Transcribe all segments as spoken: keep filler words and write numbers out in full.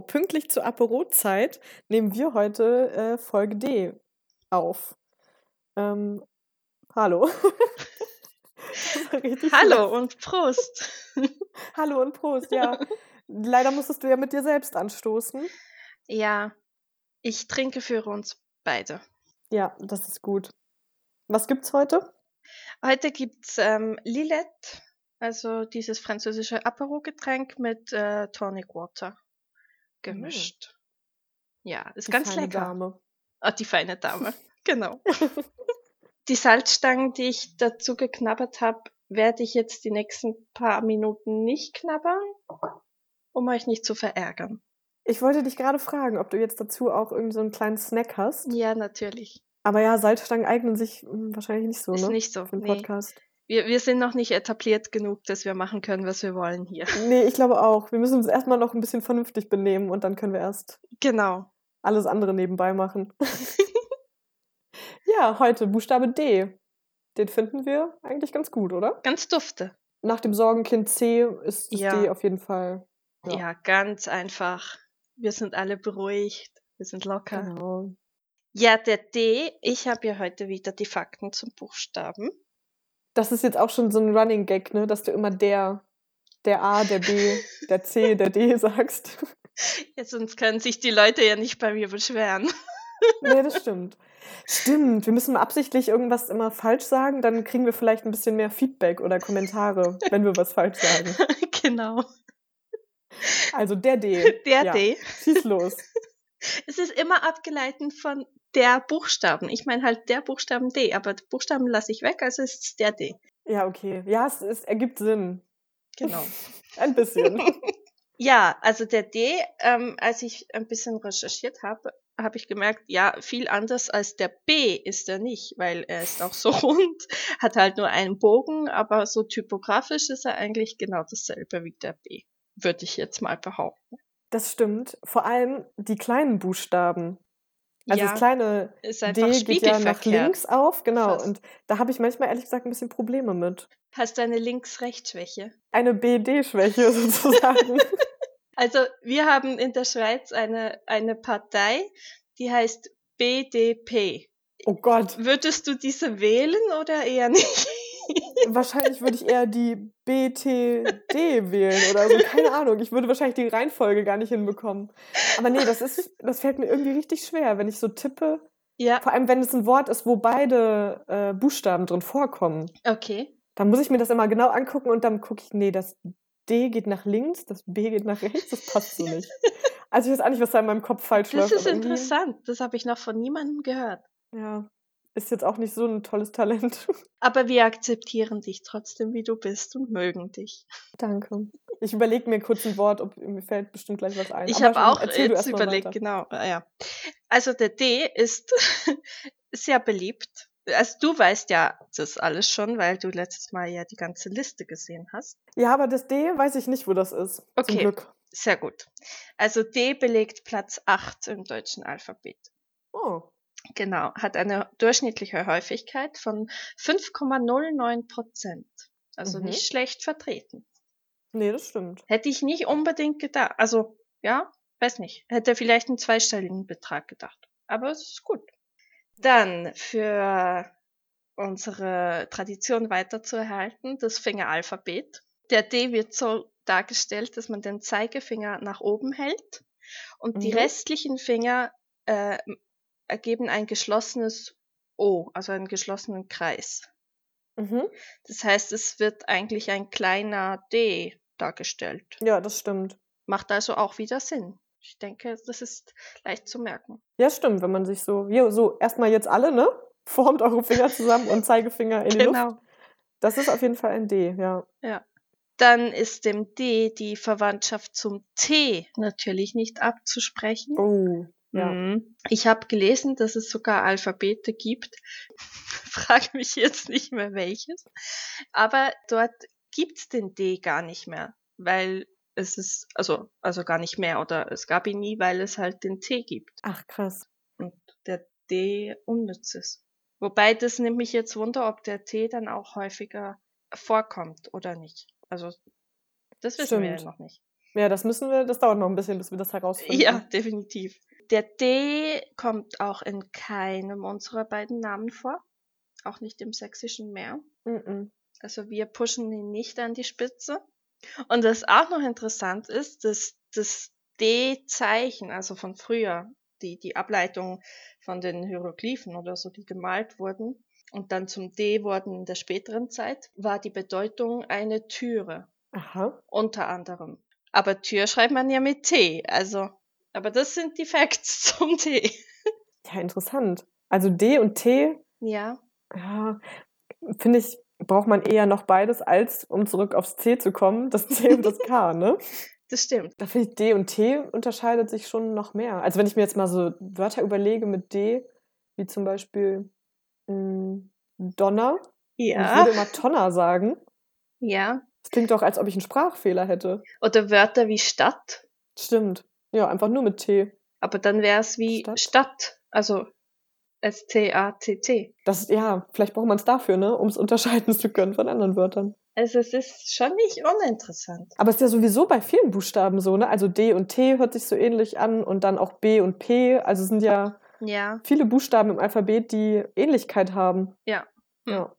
pünktlich zur Apero-Zeit nehmen wir heute äh, Folge D auf. Ähm, hallo. Das war richtig Hallo schlecht. und Prost. Hallo und Prost, ja. Leider musstest du ja mit dir selbst anstoßen. Ja, ich trinke für uns beide. Ja, das ist gut. Was gibt's heute? Heute gibt's ähm, Lillet, also dieses französische Apero-Getränk mit äh, Tonic Water gemischt. Ja, ist Die ganz feine lecker. Dame. Ah, die feine Dame, genau. Die Salzstangen, die ich dazu geknabbert habe, werde ich jetzt die nächsten paar Minuten nicht knabbern, um euch nicht zu verärgern. Ich wollte dich gerade fragen, ob du jetzt dazu auch irgendwie so einen kleinen Snack hast. Ja, natürlich. Aber ja, Salzstangen eignen sich hm, wahrscheinlich nicht so, Ist ne? nicht so, Für einen nee. Podcast. Wir, wir sind noch nicht etabliert genug, dass wir machen können, was wir wollen hier. Nee, ich glaube auch. Wir müssen uns erstmal noch ein bisschen vernünftig benehmen und dann können wir erst Genau. alles andere nebenbei machen. Ja, heute Buchstabe D. Den finden wir eigentlich ganz gut, oder? Ganz dufte. Nach dem Sorgenkind C ist das Ja. D auf jeden Fall. Ja. ja, ganz einfach. Wir sind alle beruhigt. Wir sind locker. Genau. Ja, der D, ich habe ja heute wieder die Fakten zum Buchstaben. Das ist jetzt auch schon so ein Running Gag, ne? Dass du immer der, der A, der B, der C, der D sagst. Ja, sonst können sich die Leute ja nicht bei mir beschweren. Nee, das stimmt. Stimmt, wir müssen absichtlich irgendwas immer falsch sagen, dann kriegen wir vielleicht ein bisschen mehr Feedback oder Kommentare, wenn wir was falsch sagen. Genau. Also der D. Der ja. D. Schieß los. Es ist immer abgeleitet von der Buchstaben. Ich meine halt der Buchstaben D, aber die Buchstaben lasse ich weg, also ist es der D. Ja, okay. Ja, es, es ergibt Sinn. Genau. Ein bisschen. Ja, also der D, ähm, als ich ein bisschen recherchiert habe, habe ich gemerkt, ja, viel anders als der B ist er nicht, weil er ist auch so rund, hat halt nur einen Bogen, aber so typografisch ist er eigentlich genau dasselbe wie der B, würde ich jetzt mal behaupten. Das stimmt. Vor allem die kleinen Buchstaben. Also ja, das kleine ist einfach D geht ja nach spiegelverkehrt. links auf, genau. Fast. Und da habe ich manchmal ehrlich gesagt ein bisschen Probleme mit. Hast du eine Links-Rechts-Schwäche? Eine B D-Schwäche sozusagen. Also wir haben in der Schweiz eine, eine Partei, die heißt B D P. Oh Gott. Würdest du diese wählen oder eher nicht? Wahrscheinlich würde ich eher die B T D wählen oder so. Keine Ahnung. Ich würde wahrscheinlich die Reihenfolge gar nicht hinbekommen. Aber nee, das ist, das fällt mir irgendwie richtig schwer, wenn ich so tippe. Ja. Vor allem, wenn es ein Wort ist, wo beide äh, Buchstaben drin vorkommen. Okay. Dann muss ich mir das immer genau angucken und dann gucke ich, nee, das D geht nach links, das B geht nach rechts, das passt so nicht. Also ich weiß auch nicht, was da in meinem Kopf falsch Das läuft. ist aber interessant. Das habe ich noch von niemandem gehört. Ja, ist jetzt auch nicht so ein tolles Talent. Aber wir akzeptieren dich trotzdem, wie du bist und mögen dich. Danke. Ich überlege mir kurz ein Wort, ob mir fällt bestimmt gleich was ein. Ich habe auch erzähl du jetzt erst mal überlegt, weiter. genau. Ja. Also der D ist sehr beliebt. Also du weißt ja das alles schon, weil du letztes Mal ja die ganze Liste gesehen hast. Ja, aber das D weiß ich nicht, wo das ist. Okay, zum Glück. Sehr gut. Also D belegt Platz acht im deutschen Alphabet. Oh. Genau, hat eine durchschnittliche Häufigkeit von fünf Komma null neun Prozent. Also Mhm. nicht schlecht vertreten. Nee, das stimmt. Hätte ich nicht unbedingt gedacht. Also, ja, weiß nicht. Hätte vielleicht einen zweistelligen Betrag gedacht. Aber es ist gut. Dann für unsere Tradition weiterzuerhalten, das Fingeralphabet. Der D wird so dargestellt, dass man den Zeigefinger nach oben hält und Mhm. die restlichen Finger äh, ergeben ein geschlossenes O, also einen geschlossenen Kreis. Mhm. Das heißt, es wird eigentlich ein kleiner D dargestellt. Ja, das stimmt. Macht also auch wieder Sinn. Ich denke, das ist leicht zu merken. Ja, stimmt, wenn man sich so, ja, so erstmal jetzt alle, ne? Formt eure Finger zusammen und Zeigefinger in die Genau. Luft. Das ist auf jeden Fall ein D, ja. Ja. Dann ist dem D die Verwandtschaft zum T natürlich nicht abzusprechen. Oh, ja. Mhm. Ich habe gelesen, dass es sogar Alphabete gibt. Frage mich jetzt nicht mehr welches. Aber dort gibt's den D gar nicht mehr, weil es ist, also, also gar nicht mehr oder es gab ihn nie, weil es halt den T gibt. Ach, krass. Und der D unnütz ist. Wobei das nimmt mich jetzt Wunder, ob der T dann auch häufiger vorkommt oder nicht. Also das wissen wir ja Stimmt. noch nicht. Ja, das müssen wir, das dauert noch ein bisschen, bis wir das herausfinden. Ja, definitiv. Der D kommt auch in keinem unserer beiden Namen vor. Auch nicht im Sächsischen mehr. Mhm. Also wir pushen ihn nicht an die Spitze. Und was auch noch interessant ist, dass das D-Zeichen, also von früher, die, die Ableitung von den Hieroglyphen oder so, die gemalt wurden und dann zum D wurden in der späteren Zeit, war die Bedeutung eine Türe. Aha. Unter anderem. Aber Tür schreibt man ja mit T, also, aber das sind die Facts zum D. Ja, interessant. Also D und T, Ja, ja, finde ich, braucht man eher noch beides, als, um zurück aufs C zu kommen, das C und das K, ne? das stimmt. Da finde ich, D und T unterscheidet sich schon noch mehr. Also wenn ich mir jetzt mal so Wörter überlege mit D, wie zum Beispiel mh, Donner, und ich Ja, würde immer Tonner sagen. ja. Das klingt doch, als ob ich einen Sprachfehler hätte. Oder Wörter wie Stadt, Stimmt. Ja, einfach nur mit T. aber dann wäre es wie Stadt. Stadt, also S T A T T. Das, ja, vielleicht braucht man es dafür, ne, um es unterscheiden zu können von anderen Wörtern. Also es ist schon nicht uninteressant. Aber es ist ja sowieso bei vielen Buchstaben so, ne? Also D und T hört sich so ähnlich an und dann auch B und P. Also es sind ja Ja, viele Buchstaben im Alphabet, die Ähnlichkeit haben. ja, hm. Ja.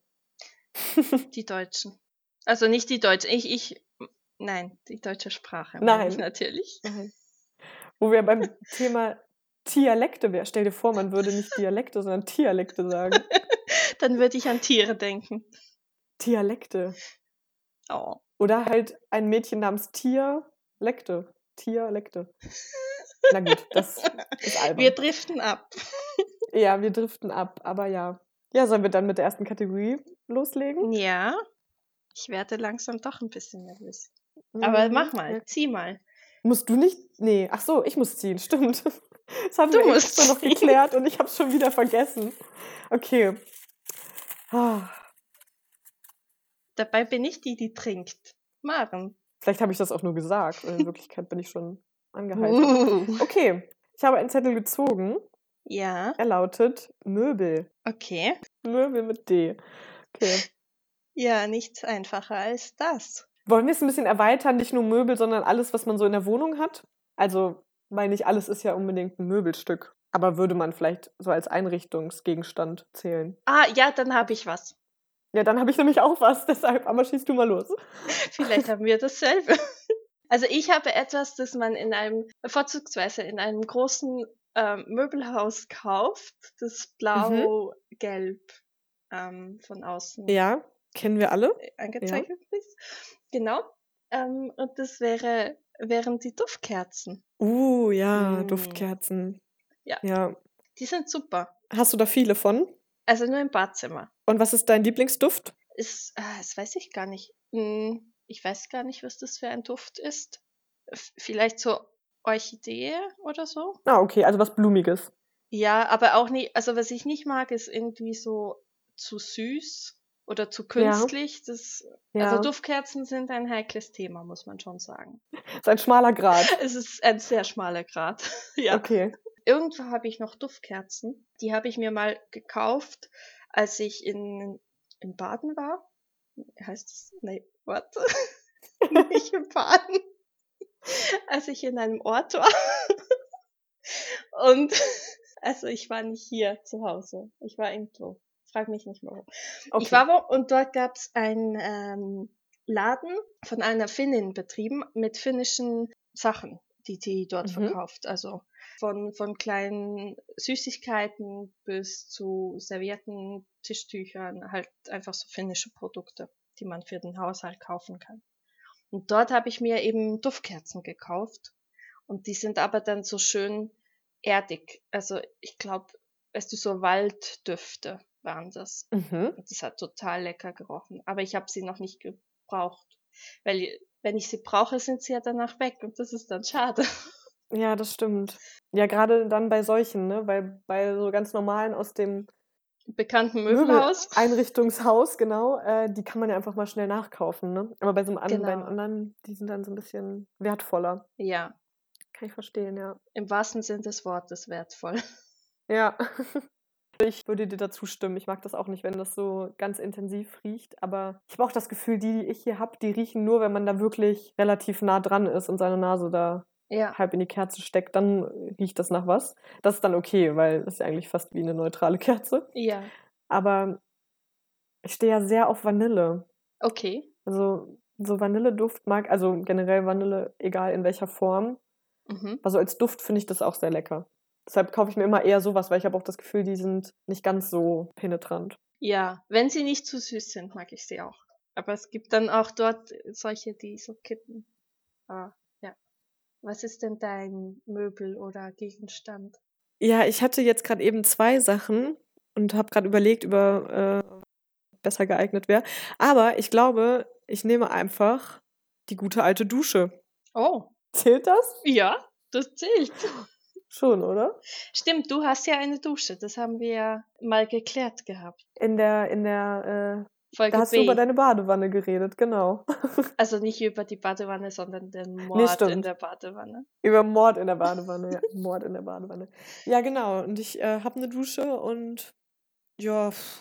die Deutschen. Also nicht die Deutschen, ich, ich, nein, die deutsche Sprache. meine ich Nein. Natürlich. Nein. Wo wir beim Thema Dialekte wären. Stell dir vor, man würde nicht Dialekte, sondern Dialekte sagen. Dann würde ich an Tiere denken. Dialekte. Oh. Oder halt ein Mädchen namens Tia Lekte. Tia Lekte. Na gut, das ist albern. Wir driften ab. Ja, wir driften ab, aber ja. Ja, sollen wir dann mit der ersten Kategorie loslegen? Ja, ich werde langsam doch ein bisschen nervös. Aber Mhm. mach mal, Ja. zieh mal. Musst du nicht? Nee, ach so, ich muss ziehen, stimmt. Das haben Du wir musst extra noch ziehen. geklärt und ich habe schon wieder vergessen. Okay. Ah, Dabei bin ich die, die trinkt. Maren. vielleicht habe ich das auch nur gesagt. Und in Wirklichkeit bin ich schon angeheitert. Uh. Okay, ich habe einen Zettel gezogen. Ja, Er lautet Möbel. okay. Möbel mit D. Okay. Ja, nichts einfacher als das. Wollen wir es ein bisschen erweitern? Nicht nur Möbel, sondern alles, was man so in der Wohnung hat? Also, weil nicht alles ist ja unbedingt ein Möbelstück. Aber würde man vielleicht so als Einrichtungsgegenstand zählen? Ah, ja, dann habe ich was. Ja, dann habe ich nämlich auch was, deshalb, aber schieß du mal los. Vielleicht haben wir dasselbe. Also ich habe etwas, das man in einem, vorzugsweise in einem großen ähm, Möbelhaus kauft, das blau-gelb ähm, von außen Ja, kennen wir alle. angezeichnet ist. Genau. Ähm, und das wäre, wären die Duftkerzen. Uh, ja, Mm. Duftkerzen. Ja. Ja. Die sind super. Hast du da viele von? Also nur im Badzimmer. Und was ist dein Lieblingsduft? Ist, ah, das weiß ich gar nicht. Hm, ich weiß gar nicht, was das für ein Duft ist. F- Vielleicht so Orchidee oder so. Ah, okay, also was Blumiges. Ja, aber auch nicht, also was ich nicht mag, ist irgendwie so zu süß oder zu künstlich. Das, Ja. Also Duftkerzen sind ein heikles Thema, muss man schon sagen. Ist ein schmaler Grat. Es ist ein sehr schmaler Grat. Ja. Okay. Irgendwo habe ich noch Duftkerzen. Die habe ich mir mal gekauft, als ich in, in Baden war. Heißt es? Nee, warte. Nicht in Baden. Als ich in einem Ort war. Und also ich war nicht hier zu Hause. Ich war irgendwo. Frag mich nicht mehr wo. Okay. Ich war wo und dort gab es einen ähm, Laden von einer Finnin betrieben mit finnischen Sachen, die die dort Mhm. verkauft. Also von, von kleinen Süßigkeiten bis zu servierten Tischtüchern, halt einfach so finnische Produkte, die man für den Haushalt kaufen kann. Und dort habe ich mir eben Duftkerzen gekauft. Und die sind aber dann so schön erdig. Also ich glaube, weißt du, so Walddüfte waren das. Mhm. Und das hat total lecker gerochen. Aber ich habe sie noch nicht gebraucht. Weil wenn ich sie brauche, sind sie ja danach weg. Und das ist dann schade. Ja, das stimmt. Ja, gerade dann bei solchen, ne? Weil bei so ganz normalen aus dem Bekannten Möbelhaus. Einrichtungshaus, genau, äh, die kann man ja einfach mal schnell nachkaufen, ne? Aber bei so einem an, Genau. bei den anderen, die sind dann so ein bisschen wertvoller. Ja, Kann ich verstehen, ja. im wahrsten Sinn des Wortes wertvoll. Ja. Ich würde dir dazu stimmen. Ich mag das auch nicht, wenn das so ganz intensiv riecht. Aber ich habe auch das Gefühl, die, die ich hier habe, die riechen nur, wenn man da wirklich relativ nah dran ist und seine Nase da Ja, halb in die Kerze steckt. Dann riecht das nach was. Das ist dann okay, weil das ist ja eigentlich fast wie eine neutrale Kerze. ja, Aber ich stehe ja sehr auf Vanille. okay. Also so Vanilleduft mag, also generell Vanille, egal in welcher Form. Mhm. Also als Duft finde ich das auch sehr lecker. Deshalb kaufe ich mir immer eher sowas, weil ich habe auch das Gefühl, die sind nicht ganz so penetrant. Ja, wenn sie nicht zu süß sind, mag ich sie auch. Aber es gibt dann auch dort solche, die so kippen. Ah, ja. Was ist denn dein Möbel oder Gegenstand? Ja, ich hatte jetzt gerade eben zwei Sachen und habe gerade überlegt, über äh, besser geeignet wäre. Aber ich glaube, ich nehme einfach die gute alte Dusche. Oh, Zählt das? ja, das zählt. Schon, oder? Stimmt, du hast ja eine Dusche. Das haben wir ja mal geklärt gehabt. In der, in der, äh, da Folge hast du über B. deine Badewanne geredet, genau. Also nicht über die Badewanne, sondern den Nee, Mord in stimmt. der Badewanne. Über Mord in der Badewanne, ja. Mord in der Badewanne. Ja, genau. Und ich äh, habe eine Dusche und ja, pff,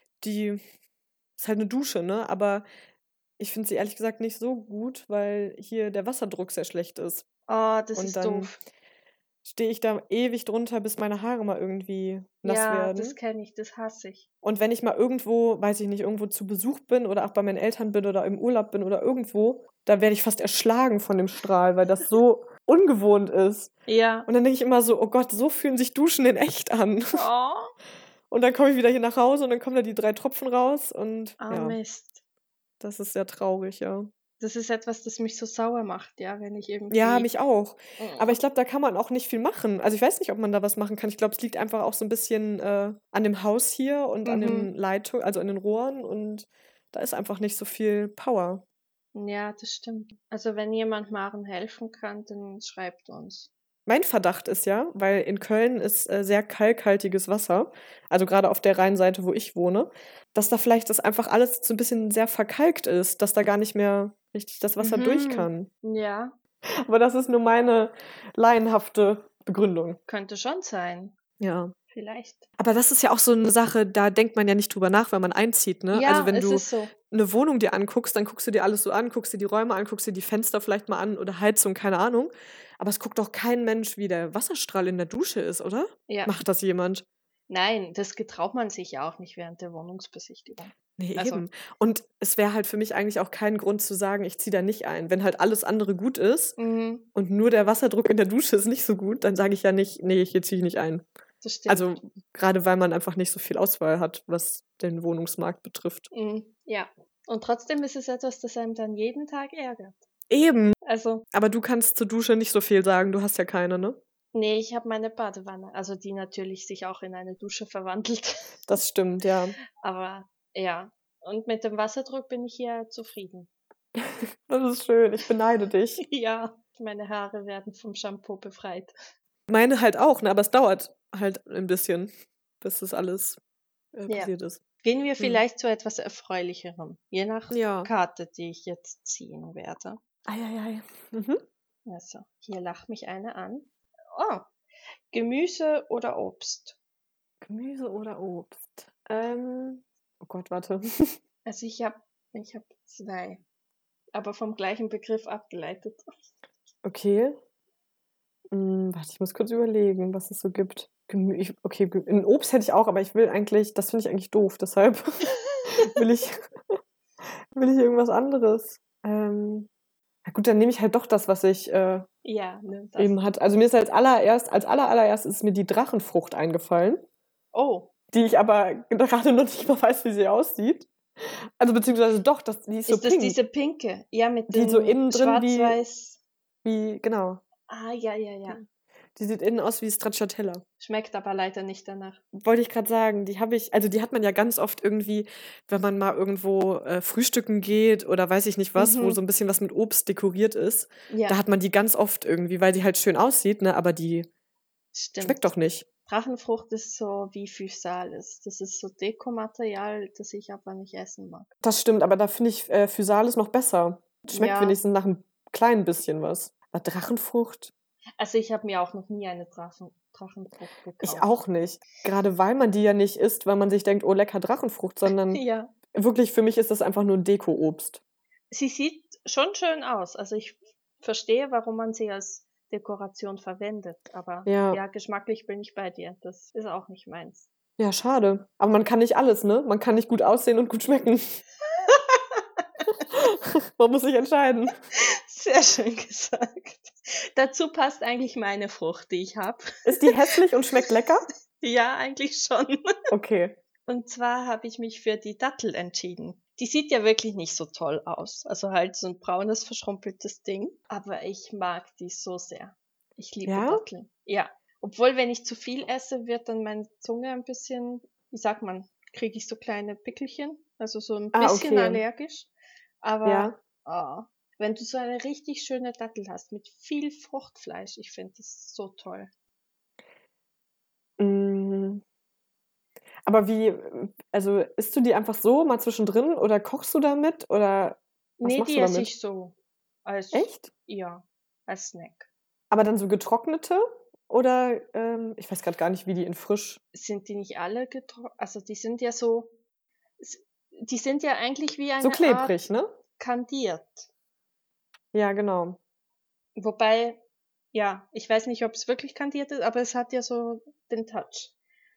die ist halt eine Dusche, ne? Aber ich finde sie ehrlich gesagt nicht so gut, weil hier der Wasserdruck sehr schlecht ist. Oh, das Und ist dann doof. stehe ich da ewig drunter, bis meine Haare mal irgendwie nass Ja, das werden. kenne ich, das hasse ich. Und wenn ich mal irgendwo, weiß ich nicht, irgendwo zu Besuch bin oder auch bei meinen Eltern bin oder im Urlaub bin oder irgendwo, da werde ich fast erschlagen von dem Strahl, weil das so ungewohnt ist. Ja. Und dann denke ich immer so, oh Gott, so fühlen sich Duschen in echt an. Oh, Und dann komme ich wieder hier nach Hause und dann kommen da die drei Tropfen raus und ah ja, Mist. das ist sehr traurig, ja. Das ist etwas, das mich so sauer macht, ja, wenn ich irgendwie. Ja, mich auch. Aber Mm. ich glaube, da kann man auch nicht viel machen. Also ich weiß nicht, ob man da was machen kann. Ich glaube, es liegt einfach auch so ein bisschen äh, an dem Haus hier und an den Mhm. Leitungen, also an den Rohren und da ist einfach nicht so viel Power. Ja, das stimmt. Also wenn jemand Maren helfen kann, dann schreibt uns. Mein Verdacht ist ja, weil in Köln ist äh, sehr kalkhaltiges Wasser, also gerade auf der Rheinseite, wo ich wohne, dass da vielleicht das einfach alles so ein bisschen sehr verkalkt ist, dass da gar nicht mehr richtig das Wasser durch Mhm. kann. Ja, Aber das ist nur meine laienhafte Begründung. könnte schon sein. Ja. Vielleicht. Aber das ist ja auch so eine Sache, da denkt man ja nicht drüber nach, wenn man einzieht, ne? Ja, Also wenn es du ist so. eine Wohnung dir anguckst, dann guckst du dir alles so an, guckst dir die Räume an, guckst dir die Fenster vielleicht mal an oder Heizung, keine Ahnung. Aber es guckt doch kein Mensch, wie der Wasserstrahl in der Dusche ist, oder? Ja. Macht das jemand? Nein, das getraut man sich ja auch nicht während der Wohnungsbesichtigung. Nee, Also, eben. Und es wäre halt für mich eigentlich auch kein Grund zu sagen, ich ziehe da nicht ein. Wenn halt alles andere gut ist mhm, und nur der Wasserdruck in der Dusche ist nicht so gut, dann sage ich ja nicht, nee, hier ziehe ich nicht ein. das stimmt. Also gerade weil man einfach nicht so viel Auswahl hat, was den Wohnungsmarkt betrifft. Mhm, ja. Und trotzdem ist es etwas, das einem dann jeden Tag ärgert. Eben. Also, Aber du kannst zur Dusche nicht so viel sagen, du hast ja keine, ne? nee, ich habe meine Badewanne, also die natürlich sich auch in eine Dusche verwandelt. Das stimmt, ja. Aber ja, und mit dem Wasserdruck bin ich hier zufrieden. Das ist schön, ich beneide dich. Ja, meine Haare werden vom Shampoo befreit. Meine halt auch, ne? Aber es dauert halt ein bisschen, bis das alles äh, Ja. passiert ist. Gehen wir Hm. vielleicht zu etwas Erfreulicherem, je nach Ja. Karte, die ich jetzt ziehen werde. Eieiei. Mhm. Also, hier lacht mich eine an. Oh, Gemüse oder Obst? Gemüse oder Obst? Ähm, oh Gott, warte. Also ich habe ich hab zwei, aber vom gleichen Begriff abgeleitet. Okay. Hm, warte, ich muss kurz überlegen, was es so gibt. Gemü ich, okay, Ge- ein Obst hätte ich auch, aber ich will eigentlich, das finde ich eigentlich doof, deshalb will ich, will ich irgendwas anderes. Ähm, na gut, dann nehme ich halt doch das, was ich äh, Ja, nimm das. eben hat. Also mir ist als allererst, als allerallererst ist mir die Drachenfrucht eingefallen, Oh, die ich aber gerade noch nicht mal weiß, wie sie aussieht. Also beziehungsweise doch, das, die ist so ist das pink. diese pinke? Ja, mit Die dem so innen drin wie- schwarz-weiß. Wie, genau. Ah, ja, ja, ja. Die sieht innen aus wie Stracciatella. Schmeckt aber leider nicht danach. Wollte ich gerade sagen, die habe ich, also die hat man ja ganz oft irgendwie, wenn man mal irgendwo äh, frühstücken geht oder weiß ich nicht was, Mhm. wo so ein bisschen was mit Obst dekoriert ist. Ja, Da hat man die ganz oft irgendwie, weil die halt schön aussieht, ne? Aber die stimmt. schmeckt doch nicht. Drachenfrucht ist so wie Physalis. Das ist so Dekomaterial, das ich aber nicht essen mag. Das stimmt, aber da finde ich äh, Physalis noch besser. Schmeckt Ja. wenigstens nach einem kleinen bisschen was. Aber Drachenfrucht? Also ich habe mir auch noch nie eine Drachen, Drachenfrucht gekauft. Ich auch nicht. Gerade weil man die ja nicht isst, weil man sich denkt, oh, lecker Drachenfrucht, sondern Ja. wirklich für mich ist das einfach nur ein Deko-Obst. Sie sieht schon schön aus. Also ich verstehe, warum man sie als Dekoration verwendet. Aber Ja. ja, geschmacklich bin ich bei dir. Das ist auch nicht meins. Ja, schade. Aber man kann nicht alles, ne? Man kann nicht gut aussehen und gut schmecken. Man muss sich entscheiden. Sehr schön gesagt. Dazu passt eigentlich meine Frucht, die ich habe. Ist die hässlich und schmeckt lecker? Ja, eigentlich schon. Okay. Und zwar habe ich mich für die Dattel entschieden. Die sieht ja wirklich nicht so toll aus. Also halt so ein braunes, verschrumpeltes Ding. Aber ich mag die so sehr. Ich liebe Ja? Datteln. Ja. Obwohl, wenn ich zu viel esse, wird dann meine Zunge ein bisschen, wie sagt man, kriege ich so kleine Pickelchen. Also so ein Ah, bisschen okay. allergisch. Aber Ja. oh, wenn du so eine richtig schöne Dattel hast mit viel Fruchtfleisch, ich finde das so toll. Mm. Aber wie, also isst du die einfach so mal zwischendrin oder kochst du damit oder was Nee, machst die du esse damit? ich so. Als, Echt? Ja, als Snack. Aber dann so getrocknete oder ähm, ich weiß gerade gar nicht, wie die in frisch. Sind die nicht alle getrocknet? Also die sind ja so, s- die sind ja eigentlich wie So eine klebrig, Art ne? kandiert. Ja, genau. Wobei, ja, ich weiß nicht, ob es wirklich kandiert ist, aber es hat ja so den Touch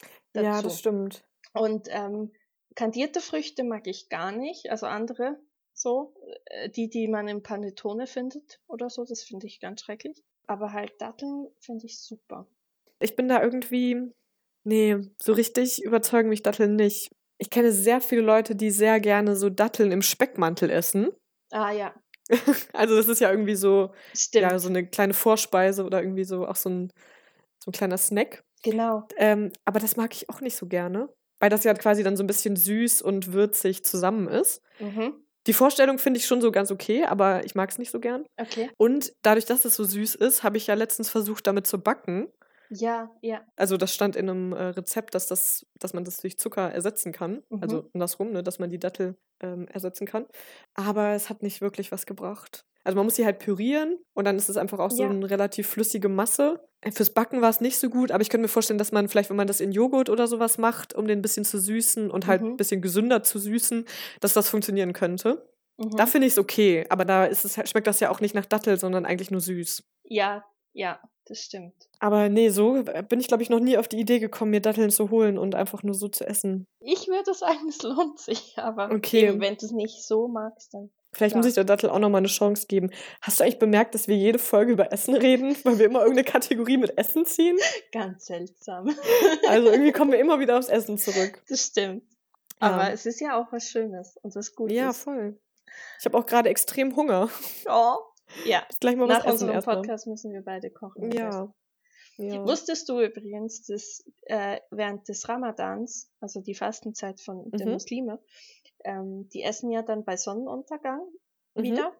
Ja, das dazu. stimmt. Und ähm, kandierte Früchte mag ich gar nicht, also andere so, äh, die, die man im Panettone findet oder so, das finde ich ganz schrecklich. Aber halt Datteln finde ich super. Ich bin da irgendwie, nee, so richtig überzeugen mich Datteln nicht. Ich kenne sehr viele Leute, die sehr gerne so Datteln im Speckmantel essen. Ah ja, Also das ist ja irgendwie so, stimmt. ja, so eine kleine Vorspeise oder irgendwie so auch so ein, so ein kleiner Snack. Genau. Ähm, aber das mag ich auch nicht so gerne, weil das ja quasi dann so ein bisschen süß und würzig zusammen ist. Mhm. Die Vorstellung finde ich schon so ganz okay, aber ich mag es nicht so gern. Okay. Und dadurch, dass es so süß ist, habe ich ja letztens versucht, damit zu backen. Ja, ja. Also das stand in einem äh, Rezept, dass, das, dass man das durch Zucker ersetzen kann. Mhm. Also andersrum, ne, dass man die Dattel ähm, ersetzen kann. Aber es hat nicht wirklich was gebracht. Also man muss sie halt pürieren und dann ist es einfach auch so Ja. eine relativ flüssige Masse. Äh, Fürs Backen war es nicht so gut, aber ich könnte mir vorstellen, dass man vielleicht, wenn man das in Joghurt oder sowas macht, um den ein bisschen zu süßen und halt ein Mhm. bisschen gesünder zu süßen, dass das funktionieren könnte. Mhm. Da finde ich es okay, aber da ist es, schmeckt das ja auch nicht nach Dattel, sondern eigentlich nur süß. Ja, ja, das stimmt. Aber nee, so bin ich, glaube ich, noch nie auf die Idee gekommen, mir Datteln zu holen und einfach nur so zu essen. Ich würde sagen, es lohnt sich, aber Okay. eben, wenn du es nicht so magst, dann Vielleicht klar. muss ich der Dattel auch noch mal eine Chance geben. Hast du eigentlich bemerkt, dass wir jede Folge über Essen reden, weil wir immer irgendeine Kategorie mit Essen ziehen? Ganz seltsam. Also irgendwie kommen wir immer wieder aufs Essen zurück. Das stimmt. Ja. Aber es ist ja auch was Schönes und was Gutes. Ja, voll. Ich habe auch gerade extrem Hunger. Oh, ja. Jetzt gleich mal was Nach essen unserem erstmal. Podcast müssen wir beide kochen. und essen. Ja. Ja. Wusstest du übrigens, dass äh, während des Ramadans, also die Fastenzeit von der Mhm. Muslime, ähm, die essen ja dann bei Sonnenuntergang Mhm. wieder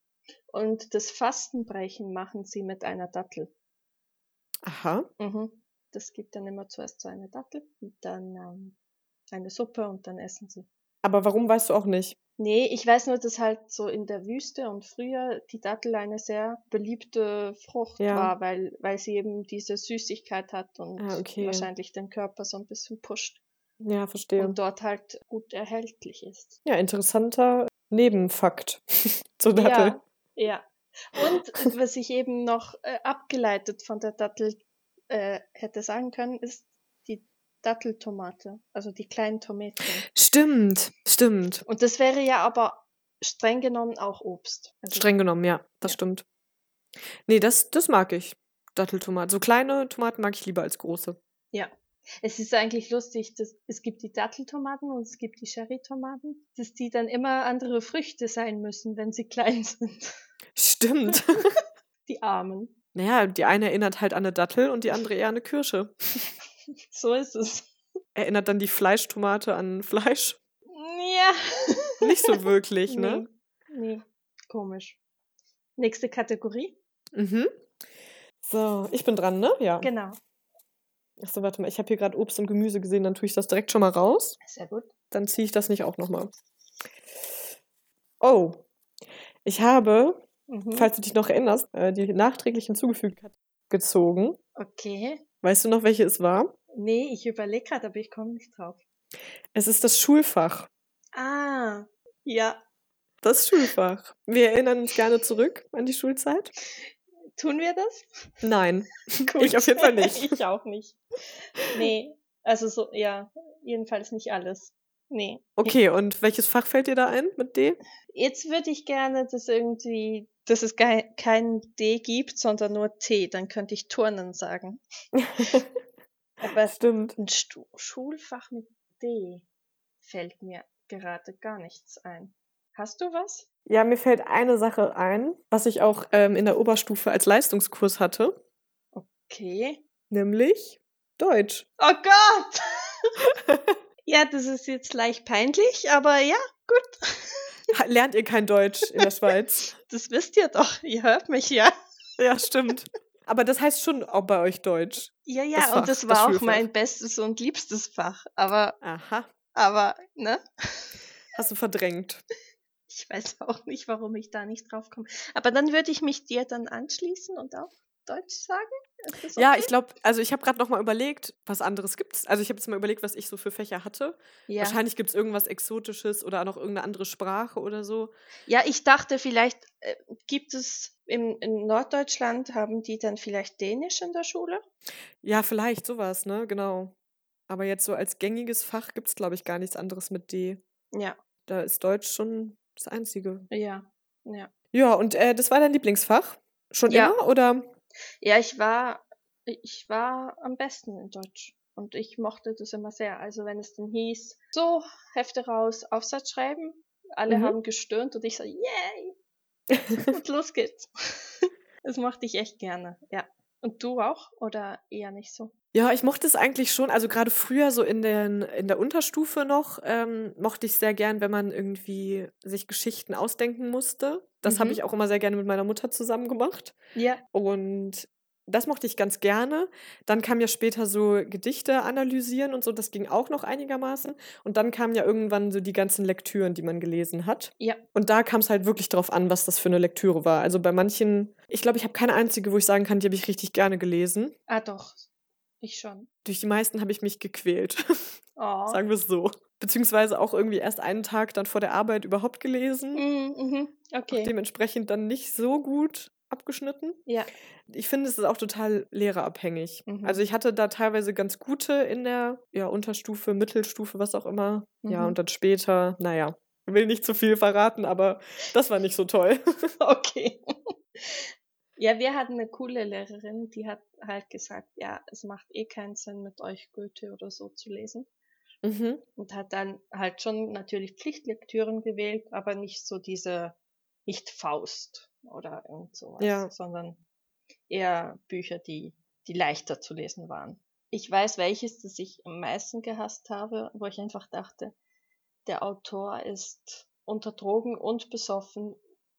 und das Fastenbrechen machen sie mit einer Dattel. Aha. Mhm. Das gibt dann immer zuerst so eine Dattel und dann ähm, eine Suppe und dann essen sie. Aber warum, weißt du auch nicht? Nee, ich weiß nur, dass halt so in der Wüste und früher die Dattel eine sehr beliebte Frucht Ja. war, weil, weil sie eben diese Süßigkeit hat und Ah, okay. wahrscheinlich den Körper so ein bisschen pusht Ja, verstehe. und dort halt gut erhältlich ist. Ja, interessanter Nebenfakt zur Dattel. Ja, ja. Und was ich eben noch äh, abgeleitet von der Dattel äh, hätte sagen können, ist die Datteltomate, also die kleinen Tomätchen. Stimmt, stimmt. Und das wäre ja aber streng genommen auch Obst. Also, Streng genommen, ja, das Ja. stimmt. Nee, das, das mag ich. Datteltomaten. So kleine Tomaten mag ich lieber als große. ja. Es ist eigentlich lustig, dass es gibt die Datteltomaten und es gibt die Cherrytomaten, dass die dann immer andere Früchte sein müssen, wenn sie klein sind. Stimmt. Die Armen. Naja, die eine erinnert halt an eine Dattel und die andere eher an eine Kirsche. So ist es. Erinnert dann die Fleischtomate an Fleisch? Ja. Nicht so wirklich, ne? Nee, nee. Komisch. Nächste Kategorie? Mhm. So, ich bin dran, ne? Ja. Genau. Achso, warte mal, ich habe hier gerade Obst und Gemüse gesehen, dann tue ich das direkt schon mal raus. Sehr gut. Dann ziehe ich das nicht auch nochmal. Oh, ich habe, Mhm. falls du dich noch erinnerst, äh, die nachträglich hinzugefügt hat, gezogen, Okay. Weißt du noch, welche es war? Nee, ich überlege gerade, aber ich komme nicht drauf. Es ist das Schulfach. Ah, ja. Das Schulfach. Wir erinnern uns gerne zurück an die Schulzeit. Tun wir das? Nein, Gut. ich auf jeden Fall nicht. Ich auch nicht. Nee, also so, ja, jedenfalls nicht alles. Nee. Okay, und welches Fach fällt dir da ein mit D? Jetzt würde ich gerne, dass irgendwie, dass es kei- kein D gibt, sondern nur T. Dann könnte ich Turnen sagen. Aber Stimmt. ein Stu- Schulfach mit D fällt mir gerade gar nichts ein. Hast du was? Ja, mir fällt eine Sache ein, was ich auch ähm, in der Oberstufe als Leistungskurs hatte, Okay. nämlich Deutsch. Oh Gott! Ja, das ist jetzt leicht peinlich, aber ja, gut. Ha- Lernt ihr kein Deutsch in der Schweiz? Das wisst ihr doch. Ihr hört mich ja. Ja, stimmt. Aber das heißt schon auch bei euch Deutsch. Ja, ja, Das Fach, und das das war auch Schulfach. mein bestes und liebstes Fach. Aber, Aha, aber, ne? hast du verdrängt. Ich weiß auch nicht, warum ich da nicht drauf komme. Aber dann würde ich mich dir dann anschließen und auch Deutsch sagen. Ist das okay? Ja, ich glaube, also ich habe gerade noch mal überlegt, was anderes gibt's. Also ich habe jetzt mal überlegt, was ich so für Fächer hatte. Ja. Wahrscheinlich gibt's irgendwas Exotisches oder noch irgendeine andere Sprache oder so. Ja, ich dachte, vielleicht äh, gibt es im, in Norddeutschland, haben die dann vielleicht Dänisch in der Schule? Ja, vielleicht sowas, ne? Genau. Aber jetzt so als gängiges Fach gibt's, glaube ich, gar nichts anderes mit D. Ja, Da ist Deutsch schon das Einzige. ja, ja. Ja, und äh, das war dein Lieblingsfach? Schon Ja. immer, oder? Ja, ich war, ich war am besten in Deutsch. Und ich mochte das immer sehr. Also wenn es dann hieß, so, Hefte raus, Aufsatz schreiben. Alle Mhm. haben gestöhnt und ich so, yay! Und los geht's. Das mochte ich echt gerne, ja. Und du auch? Oder eher nicht so? Ja, ich mochte es eigentlich schon. Also gerade früher so in, den, in der Unterstufe noch, ähm, mochte ich sehr gern, wenn man irgendwie sich Geschichten ausdenken musste. Das habe Mhm. ich auch immer sehr gerne mit meiner Mutter zusammen gemacht. Ja, Und das mochte ich ganz gerne. Dann kam ja später so Gedichte analysieren und so, das ging auch noch einigermaßen. Und dann kamen ja irgendwann so die ganzen Lektüren, die man gelesen hat. ja. Und da kam es halt wirklich drauf an, was das für eine Lektüre war. Also bei manchen, ich glaube, ich habe keine einzige, wo ich sagen kann, die habe ich richtig gerne gelesen. Ah, doch. Ich schon. Durch die meisten habe ich mich gequält, Oh. sagen wir es so. Beziehungsweise auch irgendwie erst einen Tag dann vor der Arbeit überhaupt gelesen. Mhm, mhm. Auch Okay. dementsprechend dann nicht so gut abgeschnitten. Ja. Ich finde, es ist auch total lehrerabhängig. Mhm. Also ich hatte da teilweise ganz gute in der ja, Unterstufe, Mittelstufe, was auch immer. Ja, Mhm. und dann später, naja, will nicht zu viel verraten, aber das war nicht so toll. Okay. Ja, wir hatten eine coole Lehrerin, die hat halt gesagt, ja, es macht eh keinen Sinn, mit euch Goethe oder so zu lesen. Mhm. Und hat dann halt schon natürlich Pflichtlektüren gewählt, aber nicht so diese, nicht Faust oder irgend sowas, Ja. sondern eher Bücher, die, die leichter zu lesen waren. Ich weiß, welches, das ich am meisten gehasst habe, wo ich einfach dachte, der Autor ist unter Drogen und besoffen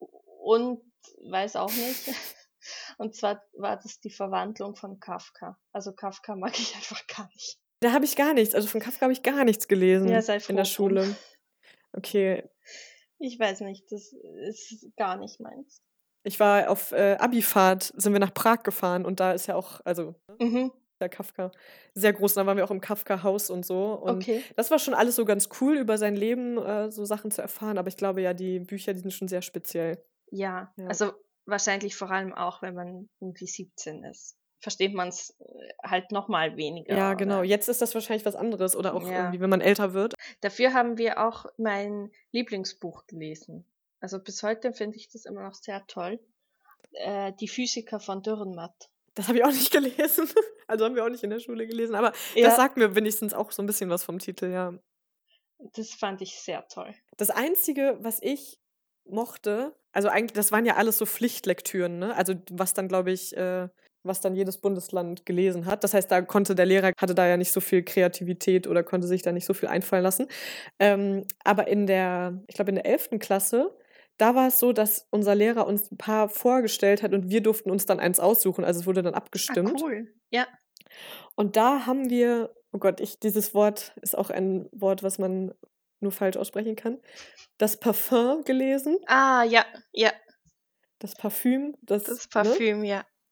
und weiß auch nicht. Und zwar war das die Verwandlung von Kafka. Also Kafka mag ich einfach gar nicht. Da habe ich gar nichts. Also von Kafka habe ich gar nichts gelesen Ja, sei froh in der drum. Schule. Okay. Ich weiß nicht, das ist gar nicht meins. Ich war auf äh, Abifahrt, sind wir nach Prag gefahren und da ist ja auch, also Mhm. der Kafka sehr groß. Da waren wir auch im Kafka-Haus und so. Und Okay. das war schon alles so ganz cool, über sein Leben äh, so Sachen zu erfahren. Aber ich glaube ja, die Bücher, die sind schon sehr speziell. Ja, Ja. also wahrscheinlich vor allem auch, wenn man irgendwie siebzehn ist. Versteht man es halt nochmal weniger. Ja, genau. Oder? Jetzt ist das wahrscheinlich was anderes oder auch Ja. irgendwie, wenn man älter wird. Dafür haben wir auch mein Lieblingsbuch gelesen. Also bis heute finde ich das immer noch sehr toll. Äh, die Physiker von Dürrenmatt. Das habe ich auch nicht gelesen. Also haben wir auch nicht in der Schule gelesen. Aber Ja. das sagt mir wenigstens auch so ein bisschen was vom Titel, ja. Das fand ich sehr toll. Das Einzige, was ich mochte, also eigentlich, das waren ja alles so Pflichtlektüren, ne? Also was dann, glaube ich, äh, was dann jedes Bundesland gelesen hat. Das heißt, da konnte der Lehrer, hatte da ja nicht so viel Kreativität oder konnte sich da nicht so viel einfallen lassen. Ähm, aber in der, ich glaube in der elften Klasse, da war es so, dass unser Lehrer uns ein paar vorgestellt hat und wir durften uns dann eins aussuchen. Also es wurde dann abgestimmt. Ah, cool. Ja. Und da haben wir, oh Gott, ich, dieses Wort ist auch ein Wort, was man nur falsch aussprechen kann. Das Parfum gelesen. Ah, ja, ja. Das Parfüm, das, Das ne? Parfüm, ja.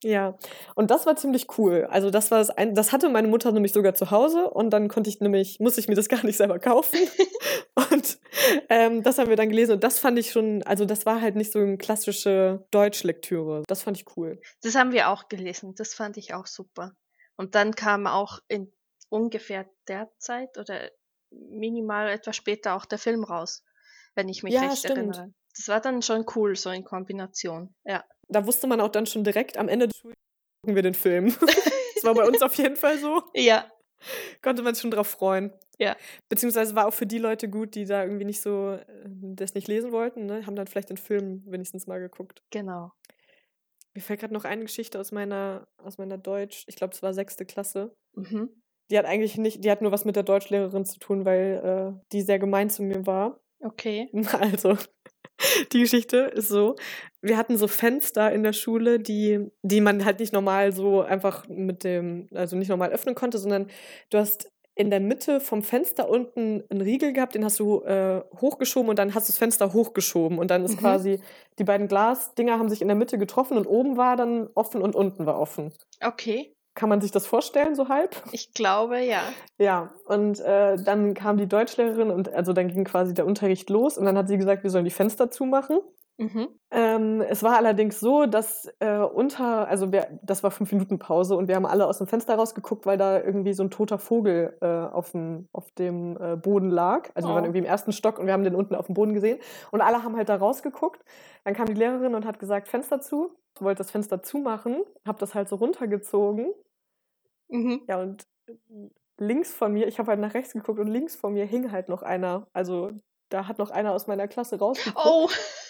Ja, und das war ziemlich cool. Also das war das ein, das hatte meine Mutter nämlich sogar zu Hause und dann konnte ich nämlich, musste ich mir das gar nicht selber kaufen. Und ähm, das haben wir dann gelesen und das fand ich schon, also das war halt nicht so eine klassische Deutschlektüre. Das fand ich cool. Das haben wir auch gelesen. Das fand ich auch super. Und dann kam auch in ungefähr der Zeit oder minimal etwas später auch der Film raus, wenn ich mich Ja, recht stimmt. erinnere. Das war dann schon cool, so in Kombination. Ja. Da wusste man auch dann schon direkt am Ende des Schuljahres gucken wir den Film. Das war bei uns auf jeden Fall so. Ja. Konnte man sich schon drauf freuen. Ja. Beziehungsweise war auch für die Leute gut, die da irgendwie nicht so äh, das nicht lesen wollten, ne? Haben dann vielleicht den Film wenigstens mal geguckt. Genau. Mir fällt gerade noch eine Geschichte aus meiner, aus meiner Deutsch, ich glaube, es war sechste Klasse. Mhm. Die hat eigentlich nicht, die hat nur was mit der Deutschlehrerin zu tun, weil äh, die sehr gemein zu mir war. Okay. Also, die Geschichte ist so, wir hatten so Fenster in der Schule, die, die man halt nicht normal so einfach mit dem, also nicht normal öffnen konnte, sondern du hast in der Mitte vom Fenster unten einen Riegel gehabt, den hast du äh, hochgeschoben und dann hast du das Fenster hochgeschoben und dann ist Mhm. quasi, die beiden Glasdinger haben sich in der Mitte getroffen und oben war dann offen und unten war offen. Okay. Kann man sich das vorstellen, so halb? Ich glaube, ja. Ja, und äh, dann kam die Deutschlehrerin und also dann ging quasi der Unterricht los und dann hat sie gesagt, wir sollen die Fenster zumachen. Mhm. Ähm, es war allerdings so, dass äh, unter, also wir, das war fünf Minuten Pause und wir haben alle aus dem Fenster rausgeguckt, weil da irgendwie so ein toter Vogel äh, auf dem, auf dem äh, Boden lag. Also wir waren Oh. irgendwie im ersten Stock und wir haben den unten auf dem Boden gesehen und alle haben halt da rausgeguckt. Dann kam die Lehrerin und hat gesagt, Fenster zu. Ich wollte das Fenster zumachen, habe das halt so runtergezogen. Mhm. Ja, und links von mir, ich habe halt nach rechts geguckt und links von mir hing halt noch einer. Also da hat noch einer aus meiner Klasse rausgeguckt. Oh.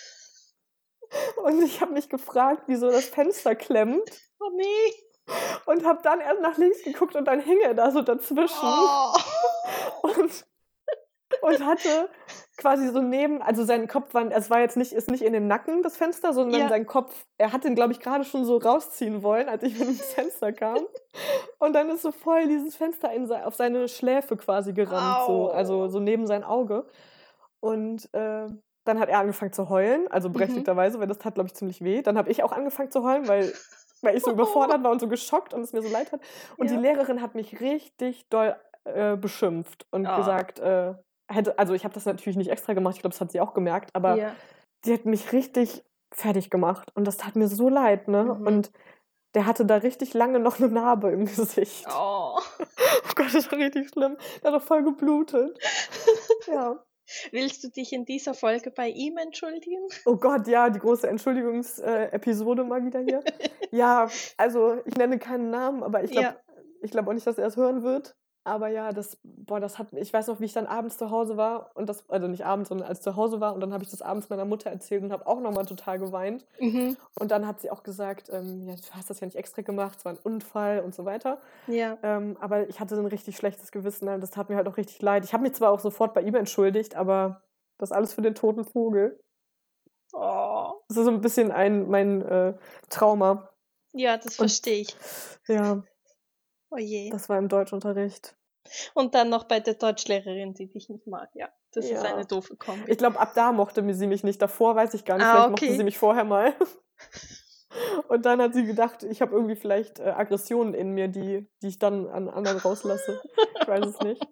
Und ich habe mich gefragt, wieso das Fenster klemmt. Oh nee. Und habe dann erst nach links geguckt und dann hing er da so dazwischen. Oh. Und, und hatte quasi so neben, also sein Kopf war, es war jetzt nicht, ist nicht in den Nacken das Fenster, sondern Ja. sein Kopf, er hat den, glaube ich, gerade schon so rausziehen wollen, als ich mit dem Fenster kam. Und dann ist so voll dieses Fenster in, se- auf seine Schläfe quasi gerammt, so, Au. also so neben sein Auge. Und äh, dann hat er angefangen zu heulen, also berechtigterweise, weil das tat, glaube ich, ziemlich weh. Dann habe ich auch angefangen zu heulen, weil, weil ich so überfordert war und so geschockt und es mir so leid hat. Und Ja. die Lehrerin hat mich richtig doll äh, beschimpft und Ah. gesagt, äh, hätte, also ich habe das natürlich nicht extra gemacht, ich glaube, das hat sie auch gemerkt, aber Ja. die hat mich richtig fertig gemacht und das tat mir so leid, ne? Mhm. Und der hatte da richtig lange noch eine Narbe im Gesicht. Oh. Oh Gott, das war richtig schlimm. Der hat doch voll geblutet. Ja. Willst du dich in dieser Folge bei ihm entschuldigen? Oh Gott, ja, die große Entschuldigungsepisode mal wieder hier. Ja, also ich nenne keinen Namen, aber ich glaube Ja. ich glaube auch nicht, dass er es hören wird. Aber ja, das, boah, das hat, ich weiß noch, wie ich dann abends zu Hause war und das, also nicht abends, sondern als ich zu Hause war und dann habe ich das abends meiner Mutter erzählt und habe auch nochmal total geweint. Mhm. Und dann hat sie auch gesagt, ähm, ja, du hast das ja nicht extra gemacht, es war ein Unfall und so weiter. Ja. Ähm, aber ich hatte ein richtig schlechtes Gewissen, ne? Das tat mir halt auch richtig leid. Ich habe mich zwar auch sofort bei ihm entschuldigt, aber das alles für den toten Vogel. Oh. Das ist so ein bisschen ein, mein äh, Trauma. Ja, das verstehe ich. Ja, Oh je. das war im Deutschunterricht. Und dann noch bei der Deutschlehrerin, die dich nicht mag. Ja, das ist Ja. eine doofe Kombi. Ich glaube, ab da mochte mir sie mich nicht. Davor weiß ich gar nicht. Ah, Vielleicht okay. mochte sie mich vorher mal. Und dann hat sie gedacht, ich habe irgendwie vielleicht äh, Aggressionen in mir, die, die ich dann an anderen rauslasse. Ich weiß es nicht.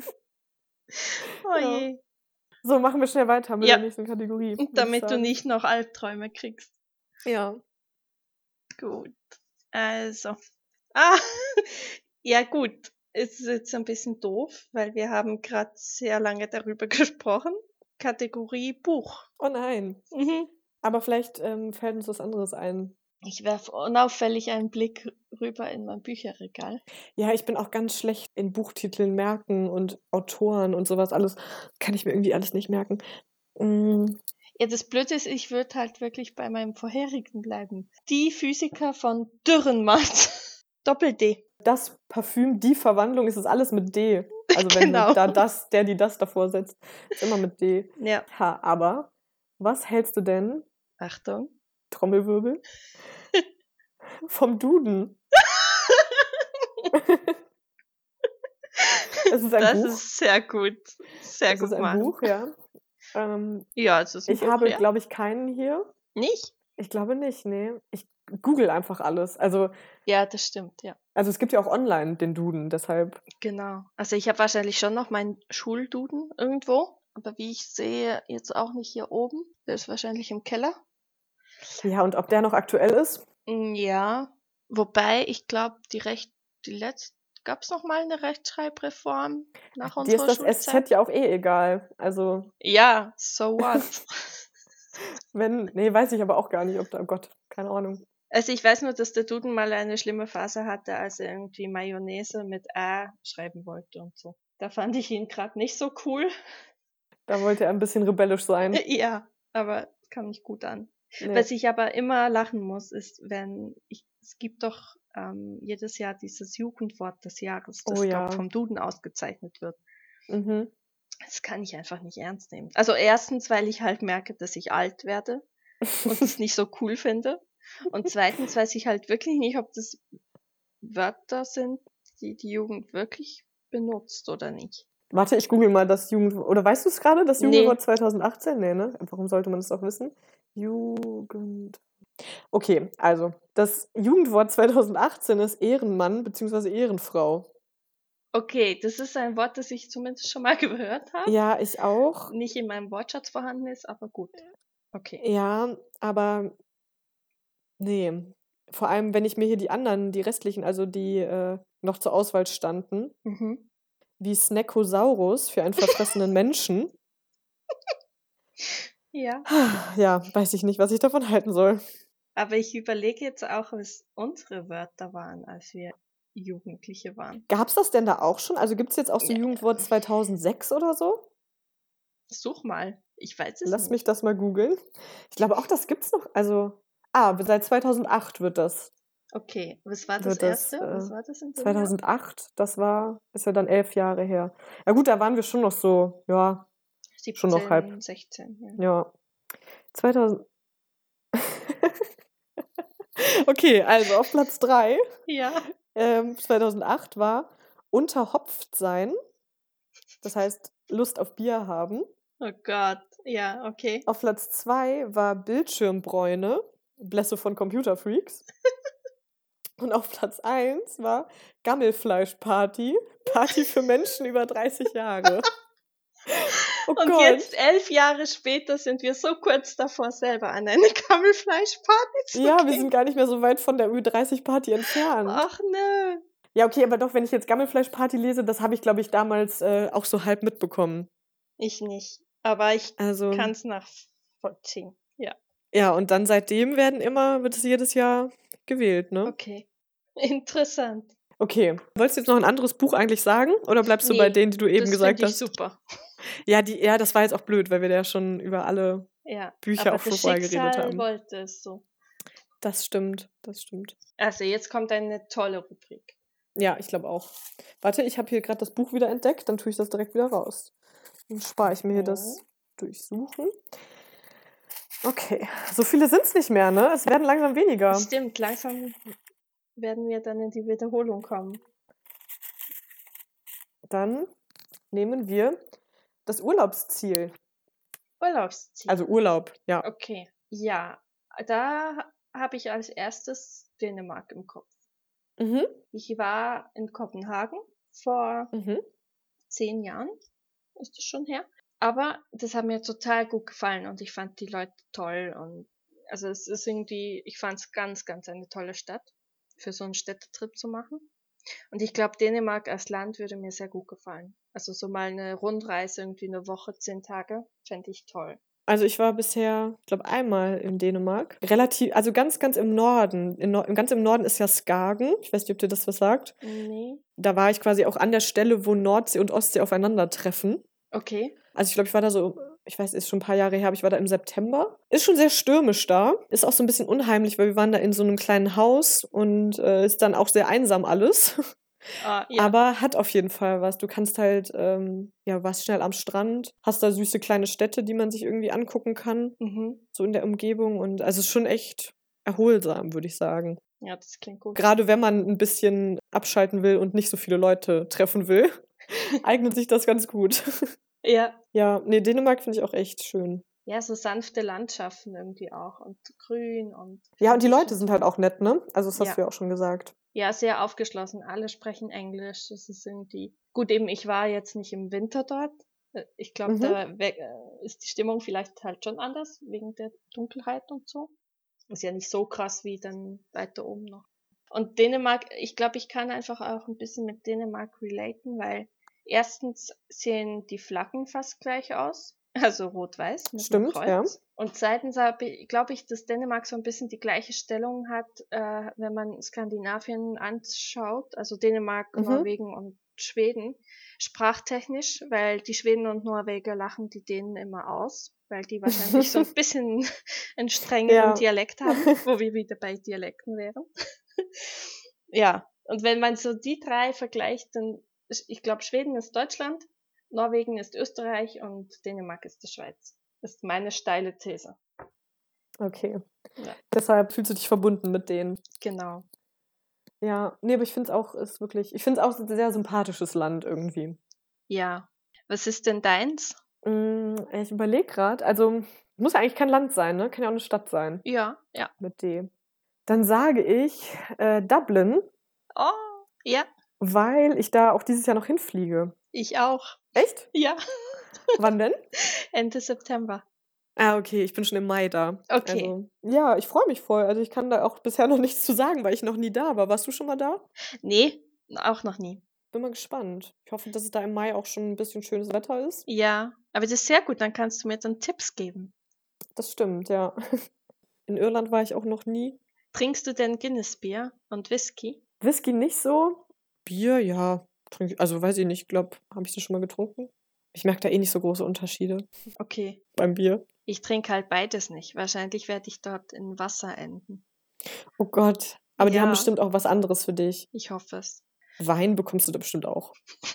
Oh Ja. je. So, machen wir schnell weiter mit Ja. der nächsten Kategorie. würd ich Damit du sagen. nicht noch Albträume kriegst. Ja. Gut. Also. Ah, ja gut. Es ist jetzt ein bisschen doof, weil wir haben gerade sehr lange darüber gesprochen. Kategorie Buch. Oh nein. Mhm. Aber vielleicht ähm, fällt uns was anderes ein. Ich werfe unauffällig einen Blick rüber in mein Bücherregal. Ja, ich bin auch ganz schlecht in Buchtiteln merken und Autoren und sowas alles. Kann ich mir irgendwie alles nicht merken. Mm, Ja, das Blöde ist, ich würde halt wirklich bei meinem vorherigen bleiben. Die Physiker von Dürrenmatt. Doppel-D. Das Parfüm, die Verwandlung, ist es alles mit D. Also wenn Genau. du da das, der, die das davor setzt, ist immer mit D. Ja. Ha, aber was hältst du denn, Achtung. Trommelwirbel, vom Duden? Es ist ein Das Buch. ist sehr gut. Sehr Es gut ist ein gemacht. Buch, ja. Ähm, Ja, es ist ein ich Buch, habe, ja. glaube ich, keinen hier. Nicht? Ich glaube nicht, nee. Ich google einfach alles. Also, Ja, das stimmt, ja. also es gibt ja auch online den Duden, deshalb. Genau. Also ich habe wahrscheinlich schon noch meinen Schulduden irgendwo, aber wie ich sehe, jetzt auch nicht hier oben. Der ist wahrscheinlich im Keller. Ja, und ob der noch aktuell ist? Mm, Ja, wobei ich glaube, die Recht, die letzte, gab es noch mal eine Rechtschreibreform nach Dir ist unserer das S Schulzeit? Z ja auch eh egal. Also, Ja, so what? wenn, nee, weiß ich aber auch gar nicht, ob da, oh Gott, keine Ahnung. Also ich weiß nur, dass der Duden mal eine schlimme Phase hatte, als er irgendwie Mayonnaise mit A schreiben wollte und so. Da fand ich ihn gerade nicht so cool. Da wollte er ein bisschen rebellisch sein. Ja, aber es kam nicht gut an. Nee. Was ich aber immer lachen muss, ist, wenn ich, es gibt doch ähm, jedes Jahr dieses Jugendwort des Jahres, das Oh glaub, ja. vom Duden ausgezeichnet wird. Mhm. Das kann ich einfach nicht ernst nehmen. Also erstens, weil ich halt merke, dass ich alt werde und es nicht so cool finde. Und zweitens weiß ich halt wirklich nicht, ob das Wörter sind, die die Jugend wirklich benutzt oder nicht. Warte, ich google mal das Jugendwort. Oder weißt du es gerade, das Nee. Jugendwort zwanzig achtzehn? Nee, ne? Warum sollte man das auch wissen? Jugend. Okay, also, das Jugendwort zwanzig achtzehn ist Ehrenmann bzw. Ehrenfrau. Okay, das ist ein Wort, das ich zumindest schon mal gehört habe. Ja, ich auch. Nicht in meinem Wortschatz vorhanden ist, aber gut. Okay. Ja, aber nee. Vor allem, wenn ich mir hier die anderen, die restlichen, also die äh, noch zur Auswahl standen, Mhm. wie Snackosaurus für einen verfressenen Menschen. Ja. Ja, weiß ich nicht, was ich davon halten soll. Aber ich überlege jetzt auch, was unsere Wörter waren, als wir Jugendliche waren. Gab's das denn da auch schon? Also gibt's jetzt auch so Ja. Jugendwort zweitausendsechs oder so? Such mal. Ich weiß es Lass nicht. mich das mal googeln. Ich glaube auch, das gibt's noch. Also, ah, seit zweitausendacht wird das. Okay, was war das Wird das erste? Was äh, war das in dem Jahr? zweitausendacht, das war, ist ja dann elf Jahre her. Ja gut, da waren wir schon noch so, ja, schon noch halb. siebzehn, sechzehn. Ja. Ja. zweitausend. Okay, also auf Platz drei, Ja. ähm, zweitausendacht war unterhopft sein. Das heißt, Lust auf Bier haben. Oh Gott. Ja, okay. Auf Platz zwei war Bildschirmbräune, Blässe von Computerfreaks. Und auf Platz eins war Gammelfleischparty, Party für Menschen über dreißig Jahre. Oh Und Gott. jetzt, elf Jahre später, sind wir so kurz davor, selber an eine Gammelfleischparty zu Ja, gehen. wir sind gar nicht mehr so weit von der Ü dreißig Party entfernt. Ach nö. Ja, okay, aber doch, wenn ich jetzt Gammelfleischparty lese, das habe ich, glaube ich, damals äh, auch so halb mitbekommen. Ich nicht. Aber ich Also, kann es nachvollziehen. Ja. ja, und dann seitdem werden immer, wird es jedes Jahr gewählt, ne? Okay. Interessant. Okay. Wolltest du jetzt noch ein anderes Buch eigentlich sagen? Oder bleibst du bei Nee, denen, die du eben das gesagt finde ich hast? super. Ja, die, ja, das war jetzt auch blöd, weil wir ja schon über alle Ja, Bücher aber auch schon das vorher geredet Schicksal haben. wollte es so. Das stimmt, das stimmt. Also jetzt kommt eine tolle Rubrik. Ja, ich glaube auch. Warte, ich habe hier gerade das Buch wieder entdeckt, dann tue ich das direkt wieder raus. Dann spare ich mir hier das Durchsuchen. Okay, so viele sind es nicht mehr, ne? Es werden langsam weniger. Stimmt, langsam werden wir dann in die Wiederholung kommen. Dann nehmen wir das Urlaubsziel. Urlaubsziel. Also Urlaub, ja. Okay, ja, da habe ich als erstes Dänemark im Kopf. Mhm. Ich war in Kopenhagen vor Mhm. zehn Jahren, ist das schon her. Aber das hat mir total gut gefallen und ich fand die Leute toll und also es ist irgendwie, ich fand es ganz, ganz eine tolle Stadt für so einen Städtetrip zu machen. Und ich glaube, Dänemark als Land würde mir sehr gut gefallen. Also so mal eine Rundreise, irgendwie eine Woche, zehn Tage, fände ich toll. Also ich war bisher, ich glaube, einmal in Dänemark. Relativ, also ganz, ganz im Norden. In Nor- ganz im Norden ist ja Skagen. Ich weiß nicht, ob dir das was sagt. Nee. Da war ich quasi auch an der Stelle, wo Nordsee und Ostsee aufeinandertreffen. Okay. Also ich glaube, ich war da so, ich weiß, ist schon ein paar Jahre her, aber ich war da im September. Ist schon sehr stürmisch da. Ist auch so ein bisschen unheimlich, weil wir waren da in so einem kleinen Haus und äh, ist dann auch sehr einsam alles. Ah, ja. Aber hat auf jeden Fall was. Du kannst halt, ähm, ja, warst schnell am Strand, hast da süße kleine Städte, die man sich irgendwie angucken kann, Mhm. so in der Umgebung. Und also es ist schon echt erholsam, würde ich sagen. Ja, das klingt gut. Gerade wenn man ein bisschen abschalten will und nicht so viele Leute treffen will, eignet sich das ganz gut. Ja. Ja, nee, Dänemark finde ich auch echt schön. ja, so sanfte Landschaften irgendwie auch und grün und Ja, und die finde ich Leute schon sind halt toll. auch nett, ne? Also das hast Ja. du ja auch schon gesagt. Ja, sehr aufgeschlossen. Alle sprechen Englisch. Das ist irgendwie gut. Eben, ich war jetzt nicht im Winter dort. Äh, Ich glaube, Mhm. da we- äh, ist die Stimmung vielleicht halt schon anders wegen der Dunkelheit und so. Ist ja nicht so krass wie dann weiter oben noch. Und Dänemark, ich glaube, ich kann einfach auch ein bisschen mit Dänemark relaten, weil erstens sehen die Flaggen fast gleich aus. Also rot-weiß mit einem Stimmt, ja. Kreuz. Und zweitens glaube ich, dass Dänemark so ein bisschen die gleiche Stellung hat, äh, wenn man Skandinavien anschaut, also Dänemark, Mhm. Norwegen und Schweden, sprachtechnisch, weil die Schweden und Norweger lachen die Dänen immer aus, weil die wahrscheinlich so ein bisschen einen strengeren Ja. Dialekt haben, wo wir wieder bei Dialekten wären. Ja, und wenn man so die drei vergleicht, dann, ich glaube, Schweden ist Deutschland, Norwegen ist Österreich und Dänemark ist die Schweiz. Das ist meine steile These. Okay. Ja, Deshalb fühlst du dich verbunden mit denen. genau. Ja, nee, aber ich finde es auch, ist wirklich, ich finde es auch ein sehr sympathisches Land irgendwie. Ja. Was ist denn deins? Mm, Ich überlege gerade, also muss ja eigentlich kein Land sein, ne? Kann ja auch eine Stadt sein Ja, ja. mit D. Dann sage ich äh, Dublin, Oh, ja, weil ich da auch dieses Jahr noch hinfliege. ich auch. Echt? Ja, Wann denn? Ende September. Ah, okay, ich bin schon im Mai da. Okay. Also, ja, ich freue mich voll. Also ich kann da auch bisher noch nichts zu sagen, weil ich noch nie da war. Warst du schon mal da? Nee, auch noch nie. Bin mal gespannt. Ich hoffe, dass es da im Mai auch schon ein bisschen schönes Wetter ist. Ja, aber das ist sehr gut, dann kannst du mir dann Tipps geben. Das stimmt, ja. In Irland war ich auch noch nie. Trinkst du denn Guinness-Bier und Whisky? Whisky nicht so. Bier, ja. Trink ich, also weiß ich nicht, ich glaube, habe ich das schon mal getrunken? Ich merke da eh nicht so große Unterschiede Okay. beim Bier. Ich trinke halt beides nicht. Wahrscheinlich werde ich dort in Wasser enden. Oh Gott. Aber die haben Ja, bestimmt auch was anderes für dich. ich hoffe es. Wein bekommst du da bestimmt auch.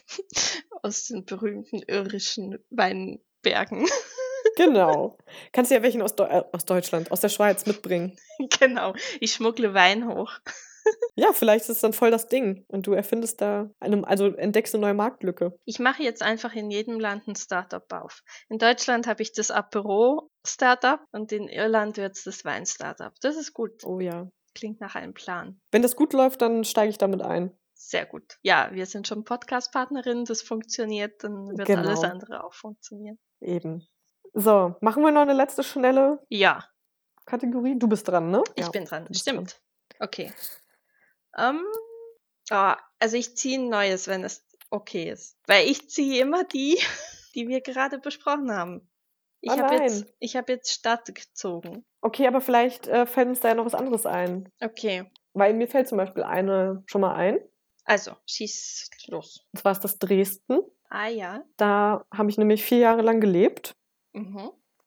Aus den berühmten irischen Weinbergen. Genau. Kannst du ja welchen aus, Deu äh, aus Deutschland, aus der Schweiz mitbringen. Genau, ich schmuggle Wein hoch. Ja, vielleicht ist es dann voll das Ding und du erfindest da eine, also entdeckst eine neue Marktlücke. Ich mache jetzt einfach in jedem Land ein Startup auf. In Deutschland habe ich das Apero-Startup und in Irland wird es das Wein-Startup. Das ist gut. Oh ja. Klingt nach einem Plan. Wenn das gut läuft, dann steige ich damit ein. Sehr gut. Ja, wir sind schon Podcast-Partnerinnen, das funktioniert, dann wird Genau. alles andere auch funktionieren. Eben. So, machen wir noch eine letzte schnelle Ja, Kategorie? Du bist dran, ne? ich Ja, bin dran. du bist Stimmt. Okay. Ähm, ah, also ich ziehe ein neues, wenn es okay ist. Weil ich ziehe immer die, die wir gerade besprochen haben. Ich Oh habe nein. jetzt, ich habe jetzt Stadt gezogen. Okay, aber vielleicht äh, fällt uns da ja noch was anderes ein. Okay, Weil mir fällt zum Beispiel eine schon mal ein. also schieß los. Und zwar ist das Dresden. Ah ja. Da habe ich nämlich vier Jahre lang gelebt Mhm.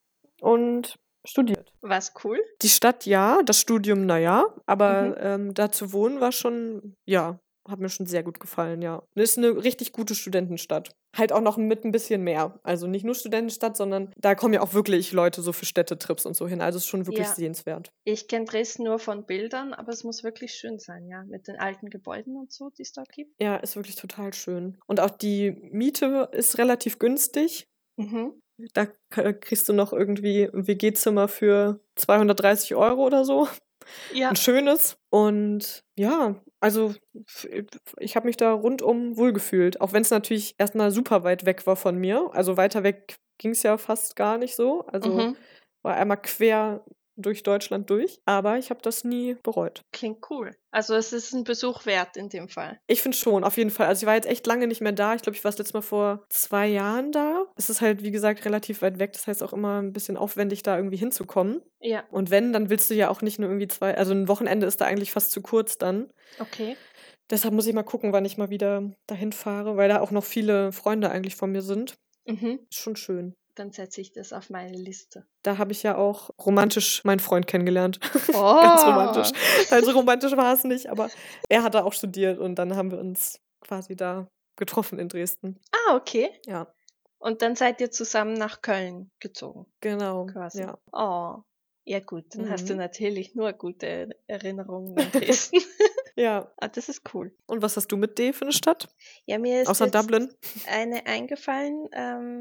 und studiert. War's cool? Die Stadt ja, das Studium naja, aber Mhm. ähm, da zu wohnen war schon, ja, hat mir schon sehr gut gefallen, ja. Ist eine richtig gute Studentenstadt. Halt auch noch mit ein bisschen mehr. Also nicht nur Studentenstadt, sondern da kommen ja auch wirklich Leute so für Städtetrips und so hin. Also ist schon wirklich Ja. sehenswert. Ich kenne Dresden nur von Bildern, aber es muss wirklich schön sein, ja, mit den alten Gebäuden und so, die es dort gibt. Ja, ist wirklich total schön. Und auch die Miete ist relativ günstig. Mhm. Da k- kriegst du noch irgendwie ein W G-Zimmer für zweihundertdreißig Euro oder so. Ja, Ein schönes. Und ja, also f- ich habe mich da rundum wohlgefühlt. Auch wenn es natürlich erstmal super weit weg war von mir. Also weiter weg ging es ja fast gar nicht so. Also mhm. war einmal quer durch Deutschland durch. Aber ich habe das nie bereut. Klingt cool. Also es ist ein Besuch wert in dem Fall. Ich finde schon, auf jeden Fall. Also ich war jetzt echt lange nicht mehr da. Ich glaube, ich war das letzte Mal vor zwei Jahren da. Es ist halt, wie gesagt, relativ weit weg. Das heißt auch immer ein bisschen aufwendig, da irgendwie hinzukommen. Ja, Und wenn, dann willst du ja auch nicht nur irgendwie zwei, also ein Wochenende ist da eigentlich fast zu kurz dann. okay. Deshalb muss ich mal gucken, wann ich mal wieder dahin fahre, weil da auch noch viele Freunde eigentlich von mir sind. Mhm. Ist schon schön. Dann setze ich das auf meine Liste. Da habe ich ja auch romantisch meinen Freund kennengelernt. Oh. Ganz romantisch. Also romantisch war es nicht, aber er hat da auch studiert und dann haben wir uns quasi da getroffen in Dresden. Ah, okay. Ja, Und dann seid ihr zusammen nach Köln gezogen, genau. quasi. Ja. Oh, ja gut, dann hast du Mhm. natürlich nur gute Erinnerungen an Dresden. Ja. Ah, das ist cool. Und was hast du mit D für eine Stadt? Ja, mir ist Außer jetzt Dublin? eine eingefallen, ähm,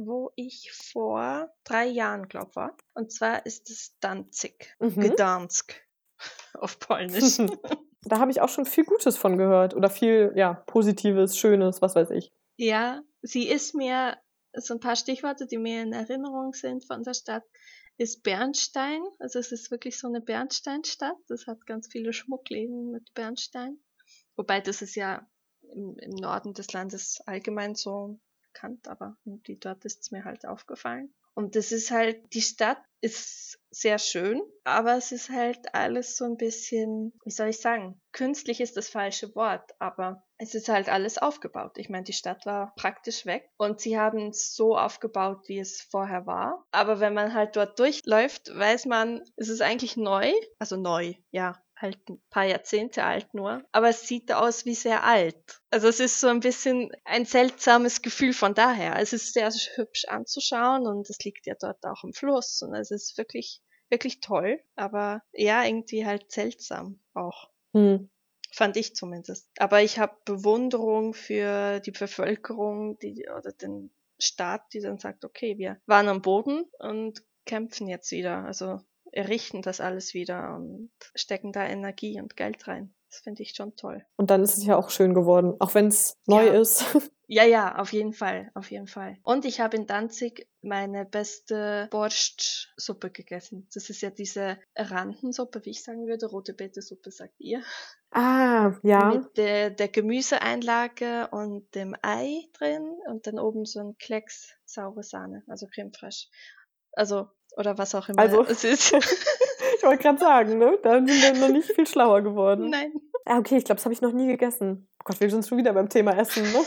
wo ich vor drei Jahren, glaube war. Und zwar ist es Danzig. Mhm. Gdansk auf Polnisch. Da habe ich auch schon viel Gutes von gehört. Oder viel, ja, Positives, Schönes, was weiß ich. Ja, sie ist mir, so ein paar Stichworte, die mir in Erinnerung sind von der Stadt, ist Bernstein. Also es ist wirklich so eine Bernsteinstadt. Das hat ganz viele Schmuckläden mit Bernstein. Wobei das ist ja im, im Norden des Landes allgemein so bekannt, aber irgendwie dort ist es mir halt aufgefallen. Und das ist halt, die Stadt ist sehr schön, aber es ist halt alles so ein bisschen, wie soll ich sagen, künstlich ist das falsche Wort, aber es ist halt alles aufgebaut. Ich meine, die Stadt war praktisch weg und sie haben es so aufgebaut, wie es vorher war. Aber wenn man halt dort durchläuft, weiß man, es ist eigentlich neu, also neu, ja, halt ein paar Jahrzehnte alt nur, aber es sieht aus wie sehr alt. Also es ist so ein bisschen ein seltsames Gefühl von daher. Es ist sehr hübsch anzuschauen und es liegt ja dort auch im Fluss und es ist wirklich, wirklich toll, aber ja, irgendwie halt seltsam auch. Hm. Fand ich zumindest. Aber ich habe Bewunderung für die Bevölkerung, die oder den Staat, die dann sagt, okay, wir waren am Boden und kämpfen jetzt wieder. Also errichten das alles wieder und stecken da Energie und Geld rein. Das finde ich schon toll. Und dann ist es ja auch schön geworden, auch wenn es neu Ja. ist. Ja, ja, auf jeden Fall, auf jeden Fall. Und ich habe in Danzig meine beste Borschtsuppe gegessen. Das ist ja diese Randensuppe, wie ich sagen würde, rote Betesuppe, sagt ihr. Ah, ja. Mit der, der Gemüseeinlage und dem Ei drin und dann oben so ein Klecks saure Sahne, also Creme fraiche. Also, oder was auch immer Also, es ist. ich wollte gerade sagen, ne? Da sind wir noch nicht viel schlauer geworden. Nein. Ah, okay, ich glaube, das habe ich noch nie gegessen. Oh Gott, wir sind schon wieder beim Thema Essen, ne?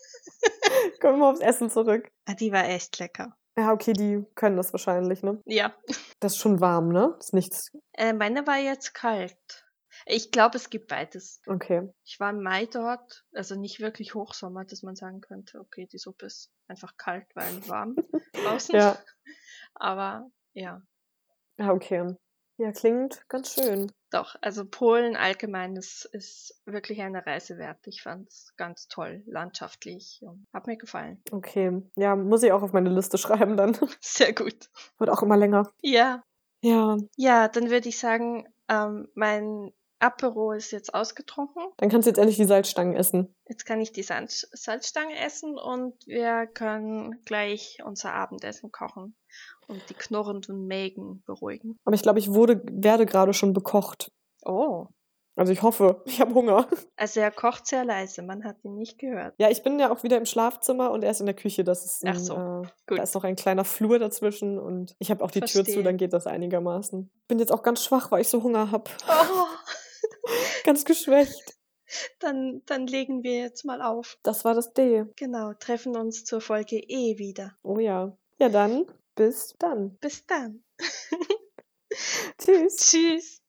Kommen wir aufs Essen zurück. Ah, die war echt lecker. Ja, okay, die können das wahrscheinlich, ne? Ja. Das ist schon warm, ne? Das ist nichts. Äh, meine war jetzt kalt. Ich glaube, es gibt beides. Okay. Ich war im Mai dort, also nicht wirklich Hochsommer, dass man sagen könnte, okay, die Suppe ist einfach kalt, weil warm draußen. Ja. Aber ja, Ah, okay. Ja, klingt ganz schön. doch. Also Polen allgemein ist, ist wirklich eine Reise wert. Ich fand es ganz toll, landschaftlich und hat mir gefallen. Okay. Ja, muss ich auch auf meine Liste schreiben dann. Sehr gut. Wird auch immer länger. Ja, Ja. ja, dann würde ich sagen, ähm, mein Apero ist jetzt ausgetrunken. Dann kannst du jetzt endlich die Salzstangen essen. Jetzt kann ich die Salz Salzstange essen und wir können gleich unser Abendessen kochen und die knurrenden Mägen beruhigen. Aber ich glaube, ich wurde, werde gerade schon bekocht. Oh, Also ich hoffe, ich habe Hunger. also er kocht sehr leise, man hat ihn nicht gehört. Ja, ich bin ja auch wieder im Schlafzimmer und er ist in der Küche. Das ist ein, Ach so, äh, gut. da ist noch ein kleiner Flur dazwischen und ich habe auch die Tür zu, Verstehe. dann geht das einigermaßen. Bin jetzt auch ganz schwach, weil ich so Hunger habe. Oh, Ganz geschwächt. dann, dann legen wir jetzt mal auf. Das war das D. Genau, treffen uns zur Folge E wieder. Oh ja. Ja, dann bis dann. Bis dann. Tschüss. Tschüss.